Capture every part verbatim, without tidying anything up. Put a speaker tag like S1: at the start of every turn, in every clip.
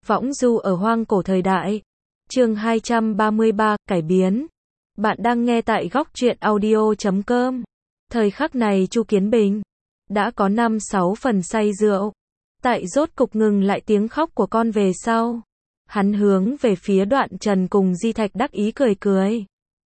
S1: Võng du ở hoang cổ thời đại. Chương hai trăm ba mươi ba, cải biến. Bạn đang nghe tại góc truyện audio chấm com. Thời khắc này Chu Kiến Bình đã có năm sáu phần say rượu. Tại rốt cục ngừng lại tiếng khóc của con về sau. Hắn hướng về phía Đoạn Trần cùng Di Thạch đắc ý cười cười.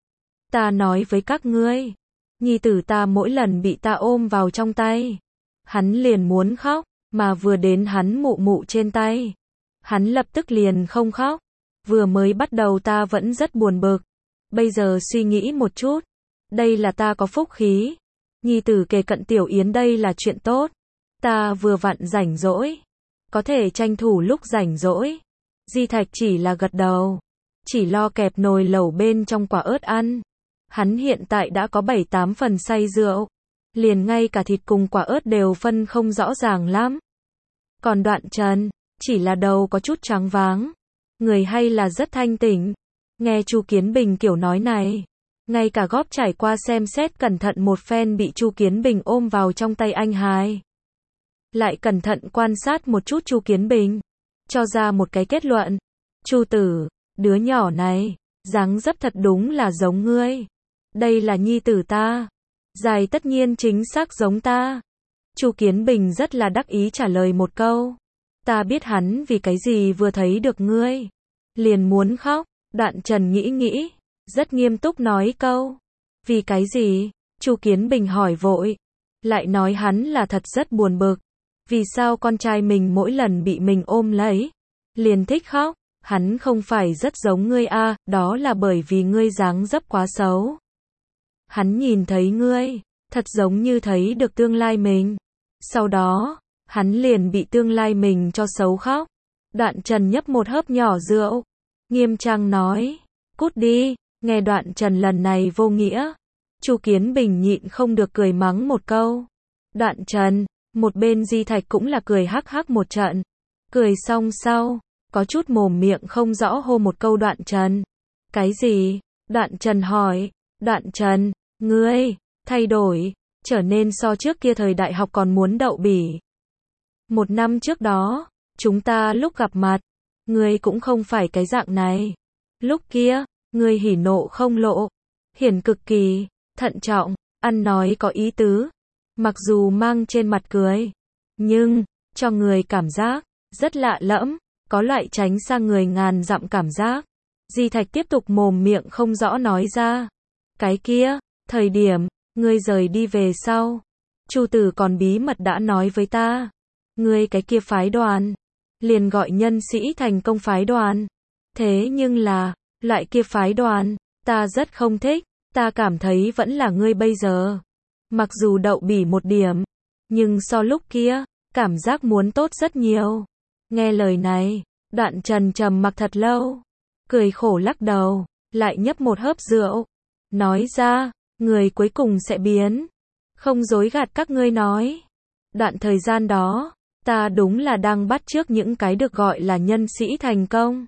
S1: Ta nói với các ngươi, nhi tử ta mỗi lần bị ta ôm vào trong tay, hắn liền muốn khóc, mà vừa đến hắn mụ mụ trên tay, hắn lập tức liền không khóc. Vừa mới bắt đầu ta vẫn rất buồn bực, bây giờ suy nghĩ một chút, đây là ta có phúc khí. Nhi tử kề cận Tiểu Yến đây là chuyện tốt. Ta vừa vặn rảnh rỗi, có thể tranh thủ lúc rảnh rỗi. Di Thạch chỉ là gật đầu, chỉ lo kẹp nồi lẩu bên trong quả ớt ăn. Hắn hiện tại đã có bảy tám phần say rượu, liền ngay cả thịt cùng quả ớt đều phân không rõ ràng lắm. Còn Đoạn Trần, chỉ là đầu có chút choáng váng, người hay là rất thanh tỉnh. Nghe Chu Kiến Bình kiểu nói này, ngay cả góp trải qua xem xét cẩn thận một phen bị Chu Kiến Bình ôm vào trong tay anh hai. Lại cẩn thận quan sát một chút Chu Kiến Bình, cho ra một cái kết luận. Chu tử, đứa nhỏ này, dáng dấp thật đúng là giống ngươi. Đây là nhi tử ta. Dài tất nhiên chính xác giống ta. Chu Kiến Bình rất là đắc ý trả lời một câu. Ta biết hắn vì cái gì vừa thấy được ngươi liền muốn khóc. Đoạn Trần nghĩ nghĩ, rất nghiêm túc nói câu. Vì cái gì? Chu Kiến Bình hỏi vội. Lại nói hắn là thật rất buồn bực. Vì sao con trai mình mỗi lần bị mình ôm lấy liền thích khóc? Hắn không phải rất giống ngươi a, à, đó là bởi vì ngươi dáng dấp quá xấu. Hắn nhìn thấy ngươi, thật giống như thấy được tương lai mình. Sau đó, hắn liền bị tương lai mình cho xấu khóc. Đoạn Trần nhấp một hớp nhỏ rượu, nghiêm trang nói, cút đi. Nghe Đoạn Trần lần này vô nghĩa, Chu Kiến Bình nhịn không được cười mắng một câu. Đoạn Trần, một bên Di Thạch cũng là cười hắc hắc một trận. Cười xong sau, có chút mồm miệng không rõ hô một câu Đoạn Trần. Cái gì? Đoạn Trần hỏi. Đoạn Trần, ngươi, thay đổi, trở nên so trước kia thời đại học còn muốn đậu bỉ. Một năm trước đó, chúng ta lúc gặp mặt, ngươi cũng không phải cái dạng này. Lúc kia, ngươi hỉ nộ không lộ, hiển cực kỳ, thận trọng, ăn nói có ý tứ. Mặc dù mang trên mặt cười, nhưng, cho người cảm giác, rất lạ lẫm, có loại tránh xa người ngàn dặm cảm giác. Di Thạch tiếp tục mồm miệng không rõ nói ra. Cái kia, thời điểm, ngươi rời đi về sau, Chu tử còn bí mật đã nói với ta. Ngươi cái kia phái đoàn, liền gọi nhân sĩ thành công phái đoàn. Thế nhưng là, loại kia phái đoàn, ta rất không thích, ta cảm thấy vẫn là ngươi bây giờ. Mặc dù đậu bỉ một điểm, nhưng so lúc kia, cảm giác muốn tốt rất nhiều. Nghe lời này, Đoạn Trần trầm mặc thật lâu, cười khổ lắc đầu, lại nhấp một hớp rượu, nói ra, người cuối cùng sẽ biến. Không dối gạt các ngươi nói. Đoạn thời gian đó, ta đúng là đang bắt chước những cái được gọi là nhân sĩ thành công.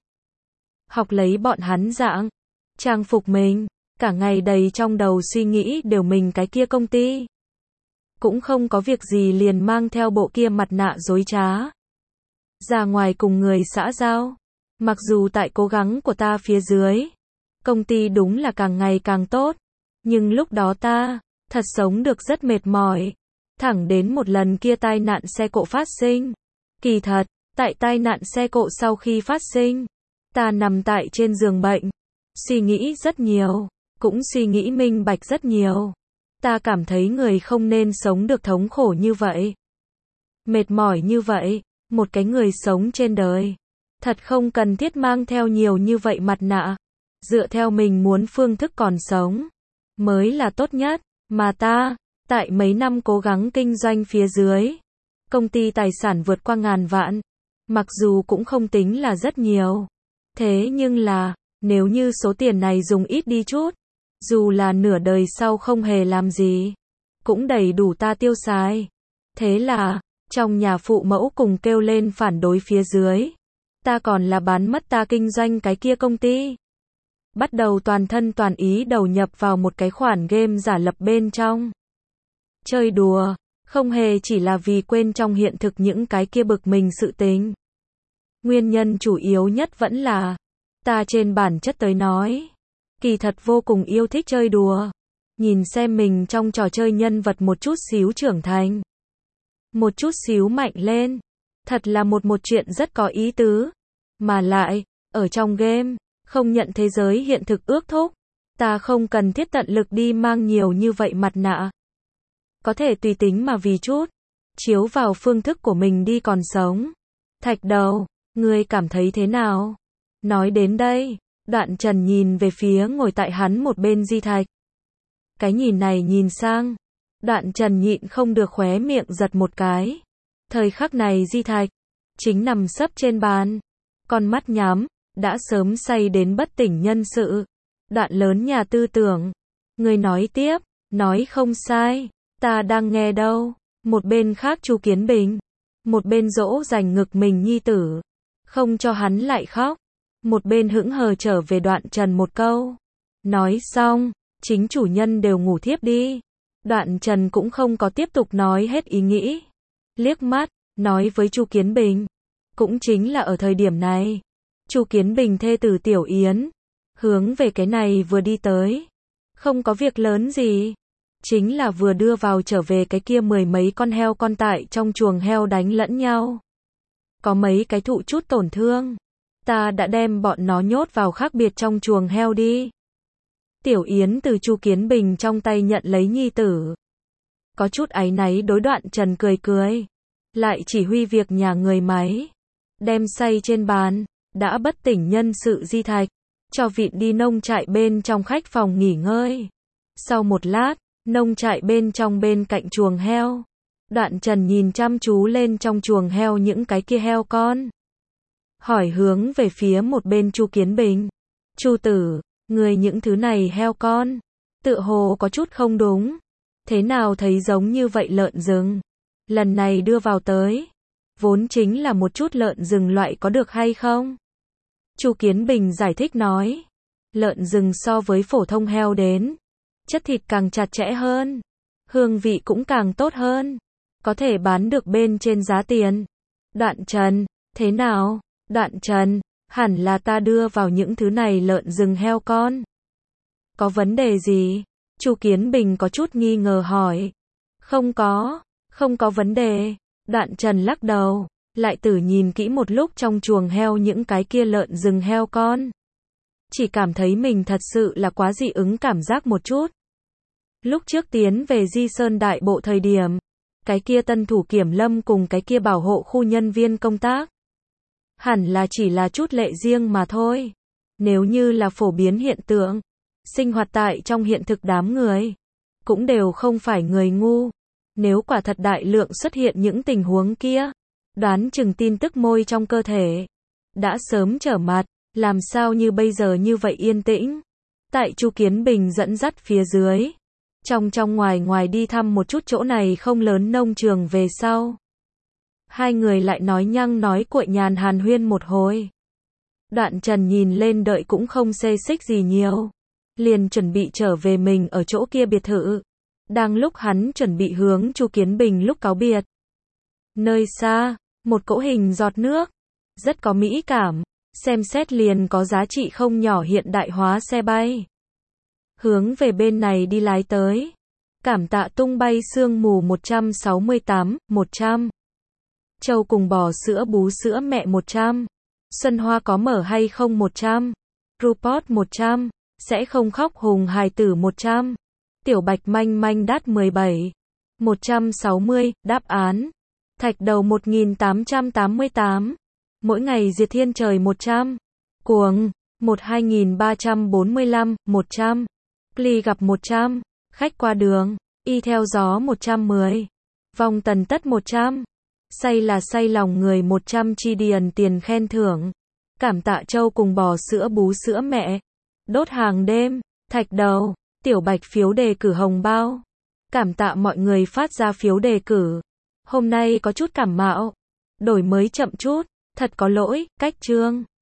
S1: Học lấy bọn hắn dạng, trang phục mình, cả ngày đầy trong đầu suy nghĩ đều mình cái kia công ty. Cũng không có việc gì liền mang theo bộ kia mặt nạ dối trá. Ra ngoài cùng người xã giao. Mặc dù tại cố gắng của ta phía dưới, công ty đúng là càng ngày càng tốt. Nhưng lúc đó ta, thật sống được rất mệt mỏi. Thẳng đến một lần kia tai nạn xe cộ phát sinh. Kỳ thật, tại tai nạn xe cộ sau khi phát sinh, ta nằm tại trên giường bệnh, suy nghĩ rất nhiều, cũng suy nghĩ minh bạch rất nhiều. Ta cảm thấy người không nên sống được thống khổ như vậy, mệt mỏi như vậy. Một cái người sống trên đời, thật không cần thiết mang theo nhiều như vậy mặt nạ. Dựa theo mình muốn phương thức còn sống, mới là tốt nhất. Mà ta, tại mấy năm cố gắng kinh doanh phía dưới, công ty tài sản vượt qua ngàn vạn. Mặc dù cũng không tính là rất nhiều. Thế nhưng là, nếu như số tiền này dùng ít đi chút, dù là nửa đời sau không hề làm gì, cũng đầy đủ ta tiêu xài. Thế là, trong nhà phụ mẫu cùng kêu lên phản đối phía dưới. Ta còn là bán mất ta kinh doanh cái kia công ty. Bắt đầu toàn thân toàn ý đầu nhập vào một cái khoản game giả lập bên trong. Chơi đùa, không hề chỉ là vì quên trong hiện thực những cái kia bực mình sự tình. Nguyên nhân chủ yếu nhất vẫn là, ta trên bản chất tới nói, kỳ thật vô cùng yêu thích chơi đùa. Nhìn xem mình trong trò chơi nhân vật một chút xíu trưởng thành. Một chút xíu mạnh lên. Thật là một một chuyện rất có ý tứ. Mà lại, ở trong game, không nhận thế giới hiện thực ước thúc. Ta không cần thiết tận lực đi mang nhiều như vậy mặt nạ. Có thể tùy tính mà vì chút. Chiếu vào phương thức của mình đi còn sống. Thạch đầu, ngươi cảm thấy thế nào? Nói đến đây, Đoạn Trần nhìn về phía ngồi tại hắn một bên Di Thạch. Cái nhìn này nhìn sang, Đoạn Trần nhịn không được khóe miệng giật một cái. Thời khắc này Di Thạch chính nằm sấp trên bàn, con mắt nhắm, đã sớm say đến bất tỉnh nhân sự. Đoạn lớn nhà tư tưởng, người nói tiếp, nói không sai, ta đang nghe đâu. Một bên khác Chu Kiến Bình, một bên dỗ dành ngực mình nhi tử, không cho hắn lại khóc. Một bên hững hờ trở về Đoạn Trần một câu. Nói xong, chính chủ nhân đều ngủ thiếp đi. Đoạn Trần cũng không có tiếp tục nói hết ý nghĩ. Liếc mắt, nói với Chu Kiến Bình. Cũng chính là ở thời điểm này, Chu Kiến Bình thê tử Tiểu Yến, hướng về cái này vừa đi tới. Không có việc lớn gì. Chính là vừa đưa vào trở về cái kia mười mấy con heo con tại trong chuồng heo đánh lẫn nhau. Có mấy cái thụ chút tổn thương. Ta đã đem bọn nó nhốt vào khác biệt trong chuồng heo đi. Tiểu Yến từ Chu Kiến Bình trong tay nhận lấy nhi tử. Có chút áy náy đối Đoạn Trần cười cười. Lại chỉ huy việc nhà người máy. Đem say trên bàn, đã bất tỉnh nhân sự Di Thạch. Cho vịn đi nông trại bên trong khách phòng nghỉ ngơi. Sau một lát, nông trại bên trong bên cạnh chuồng heo. Đoạn Trần nhìn chăm chú lên trong chuồng heo những cái kia heo con. Hỏi hướng về phía một bên Chu Kiến Bình. Chu tử, người những thứ này heo con, tựa hồ có chút không đúng. Thế nào thấy giống như vậy lợn rừng. Lần này đưa vào tới, vốn chính là một chút lợn rừng loại có được hay không? Chu Kiến Bình giải thích nói. Lợn rừng so với phổ thông heo đến, chất thịt càng chặt chẽ hơn, hương vị cũng càng tốt hơn, có thể bán được bên trên giá tiền. Đoạn Trần, thế nào? Đoạn Trần, hẳn là ta đưa vào những thứ này lợn rừng heo con. Có vấn đề gì? Chu Kiến Bình có chút nghi ngờ hỏi. Không có, không có vấn đề. Đoạn Trần lắc đầu, lại tử nhìn kỹ một lúc trong chuồng heo những cái kia lợn rừng heo con. Chỉ cảm thấy mình thật sự là quá dị ứng cảm giác một chút. Lúc trước tiến về Di Sơn Đại Bộ thời điểm, cái kia tân thủ kiểm lâm cùng cái kia bảo hộ khu nhân viên công tác. Hẳn là chỉ là chút lệ riêng mà thôi. Nếu như là phổ biến hiện tượng, sinh hoạt tại trong hiện thực đám người, cũng đều không phải người ngu. Nếu quả thật đại lượng xuất hiện những tình huống kia, đoán chừng tin tức môi trong cơ thể đã sớm trở mặt, làm sao như bây giờ như vậy yên tĩnh. Tại Chu Kiến Bình dẫn dắt phía dưới, trong trong ngoài ngoài đi thăm một chút chỗ này không lớn nông trường về sau. Hai người lại nói nhăng nói cuội nhàn hàn huyên một hồi. Đoạn Trần nhìn lên đợi cũng không xê xích gì nhiều. Liền chuẩn bị trở về mình ở chỗ kia biệt thự. Đang lúc hắn chuẩn bị hướng Chu Kiến Bình lúc cáo biệt. Nơi xa, một cỗ hình giọt nước. Rất có mỹ cảm. Xem xét liền có giá trị không nhỏ hiện đại hóa xe bay. Hướng về bên này đi lái tới. Cảm tạ tung bay sương mù một trăm sáu mươi tám, một trăm. Châu cùng bò sữa bú sữa mẹ một trăm. Xuân Hoa có mở hay không một trăm. Rupert một trăm. Sẽ không khóc hùng hài tử một trăm. Tiểu Bạch manh manh đắt mười bảy. một trăm sáu mươi, đáp án. Thạch đầu một nghìn tám trăm tám mươi tám. Mỗi ngày diệt thiên trời một trăm. Cuồng, một hai nghìn ba trăm bốn mươi lăm, một trăm. Pli gặp một trăm. Khách qua đường, y theo gió một trăm mười. Vòng tần tất một trăm. Say là say lòng người một trăm chi điền tiền khen thưởng. Cảm tạ Châu cùng bò sữa bú sữa mẹ. Đốt hàng đêm, thạch đầu, Tiểu Bạch phiếu đề cử hồng bao. Cảm tạ mọi người phát ra phiếu đề cử. Hôm nay có chút cảm mạo. Đổi mới chậm chút, thật có lỗi, cách chương.